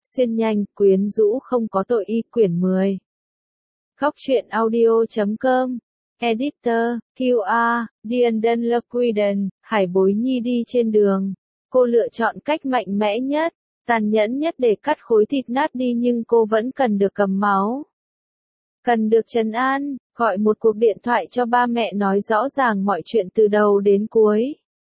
Xuyên nhanh, quyến rũ không có tội y quyển 10. Góc truyện audio.com. Editor, QR, Dienden Lequiden, Hải Bối Nhi đi trên đường. Cô lựa chọn cách mạnh mẽ nhất, tàn nhẫn nhất để cắt khối thịt nát đi, nhưng cô vẫn cần được cầm máu. Cần được trấn an, gọi một cuộc điện thoại cho ba mẹ nói rõ ràng mọi chuyện từ đầu đến cuối.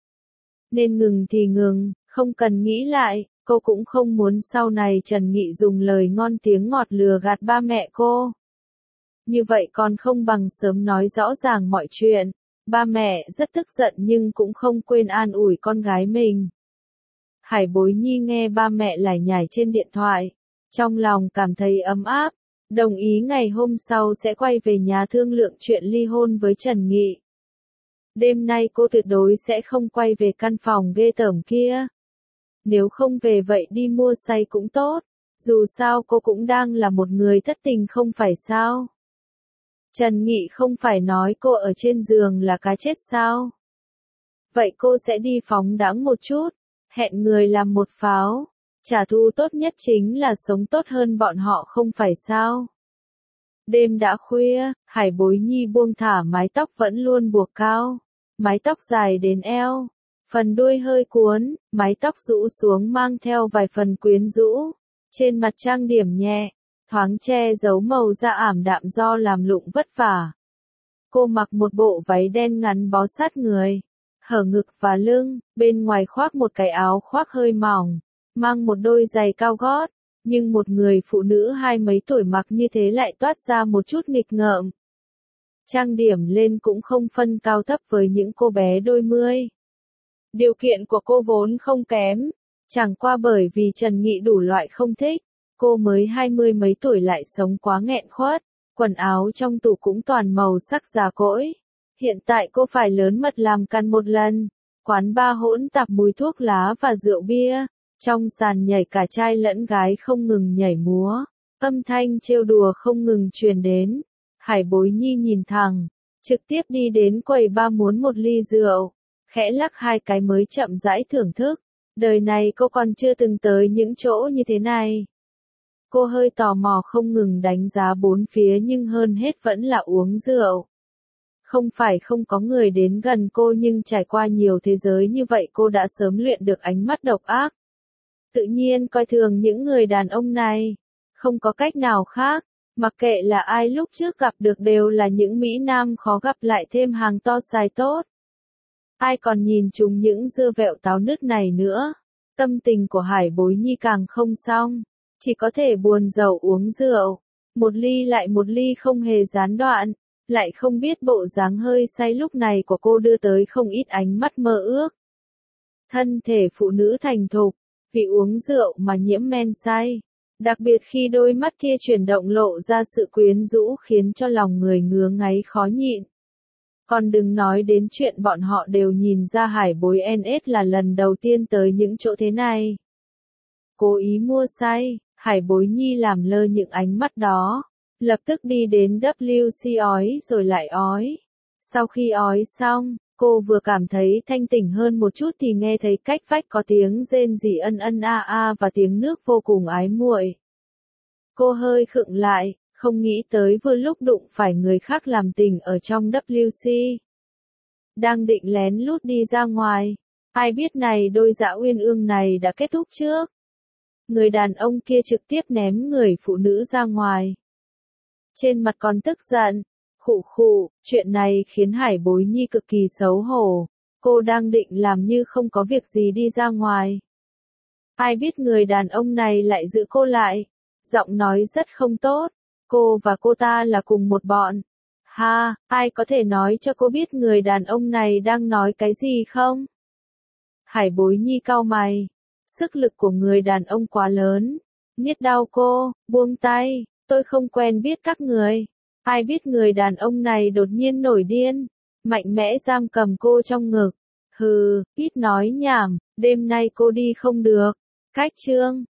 Nên ngừng thì ngừng, không cần nghĩ lại, cô cũng không muốn sau này Trần Nghị dùng lời ngon tiếng ngọt lừa gạt ba mẹ cô. Như vậy còn không bằng sớm nói rõ ràng mọi chuyện. Ba mẹ rất tức giận nhưng cũng không quên an ủi con gái mình. Hải Bối Nhi nghe ba mẹ lải nhải trên điện thoại, trong lòng cảm thấy ấm áp, đồng ý ngày hôm sau sẽ quay về nhà thương lượng chuyện ly hôn với Trần Nghị. Đêm nay cô tuyệt đối sẽ không quay về căn phòng ghê tởm kia. Nếu không về vậy đi mua say cũng tốt, dù sao cô cũng đang là một người thất tình không phải sao. Trần Nghị không phải nói cô ở trên giường là cá chết sao? Vậy cô sẽ đi phóng đãng một chút, hẹn người làm một pháo. Trả thù tốt nhất chính là sống tốt hơn bọn họ không phải sao? Đêm đã khuya, Hải Bối Nhi buông thả mái tóc vẫn luôn buộc cao. Mái tóc dài đến eo, phần đuôi hơi cuốn, mái tóc rũ xuống mang theo vài phần quyến rũ. Trên mặt trang điểm nhẹ, thoáng che giấu màu da ảm đạm do làm lụng vất vả. Cô mặc một bộ váy đen ngắn bó sát người, hở ngực và lưng, bên ngoài khoác một cái áo khoác hơi mỏng, mang một đôi giày cao gót, nhưng một người phụ nữ hai mấy tuổi mặc như thế lại toát ra một chút nghịch ngợm. Trang điểm lên cũng không phân cao thấp với những cô bé đôi mươi. Điều kiện của cô vốn không kém, chẳng qua bởi vì Trần Nghị đủ loại không thích, cô mới 20 mấy tuổi lại sống quá nghẹn khuất, quần áo trong tủ cũng toàn màu sắc già cỗi. Hiện tại cô phải lớn mật làm căn một lần, quán bar hỗn tạp mùi thuốc lá và rượu bia, trong sàn nhảy cả trai lẫn gái không ngừng nhảy múa, âm thanh trêu đùa không ngừng truyền đến. Hải Bối Nhi nhìn thẳng, trực tiếp đi đến quầy bar muốn một ly rượu, khẽ lắc hai cái mới chậm rãi thưởng thức. Đời này cô còn chưa từng tới những chỗ như thế này. Cô hơi tò mò không ngừng đánh giá bốn phía nhưng hơn hết vẫn là uống rượu. Không phải không có người đến gần cô nhưng trải qua nhiều thế giới như vậy cô đã sớm luyện được ánh mắt độc ác. Tự nhiên coi thường những người đàn ông này. Không có cách nào khác, mặc kệ là ai lúc trước gặp được đều là những Mỹ Nam khó gặp lại thêm hàng to xài tốt. Ai còn nhìn chúng những dưa vẹo táo nứt này nữa. Tâm tình của Hải Bối Nhi càng không xong, chỉ có thể buồn rầu uống rượu. Một ly lại một ly không hề gián đoạn, lại không biết bộ dáng hơi say lúc này của cô đưa tới không ít ánh mắt mơ ước. Thân thể phụ nữ thành thục, vì uống rượu mà nhiễm men say. Đặc biệt khi đôi mắt kia chuyển động lộ ra sự quyến rũ khiến cho lòng người ngứa ngáy khó nhịn. Còn đừng nói đến chuyện bọn họ đều nhìn ra Hải Bối NS là lần đầu tiên tới những chỗ thế này. Cố ý mua say, Hải Bối Nhi làm lơ những ánh mắt đó. Lập tức đi đến WC ói rồi lại ói. Sau khi ói xong, cô vừa cảm thấy thanh tỉnh hơn một chút thì nghe thấy cách vách có tiếng rên rỉ ân ân a a và tiếng nước vô cùng ái muội. Cô hơi khựng lại, không nghĩ tới vừa lúc đụng phải người khác làm tình ở trong WC. Đang định lén lút đi ra ngoài, ai biết này đôi dã uyên ương này đã kết thúc trước. Người đàn ông kia trực tiếp ném người phụ nữ ra ngoài. Trên mặt còn tức giận, khụ khụ, chuyện này khiến Hải Bối Nhi cực kỳ xấu hổ. Cô đang định làm như không có việc gì đi ra ngoài. Ai biết người đàn ông này lại giữ cô lại, giọng nói rất không tốt. Cô và cô ta là cùng một bọn. Ha, ai có thể nói cho cô biết người đàn ông này đang nói cái gì không? Hải Bối Nhi cau mày. Sức lực của người đàn ông quá lớn. Niết đau cô, buông tay, tôi không quen biết các người. Ai biết người đàn ông này đột nhiên nổi điên, mạnh mẽ giam cầm cô trong ngực. Hừ, ít nói nhảm, đêm nay cô đi không được. Cách chương.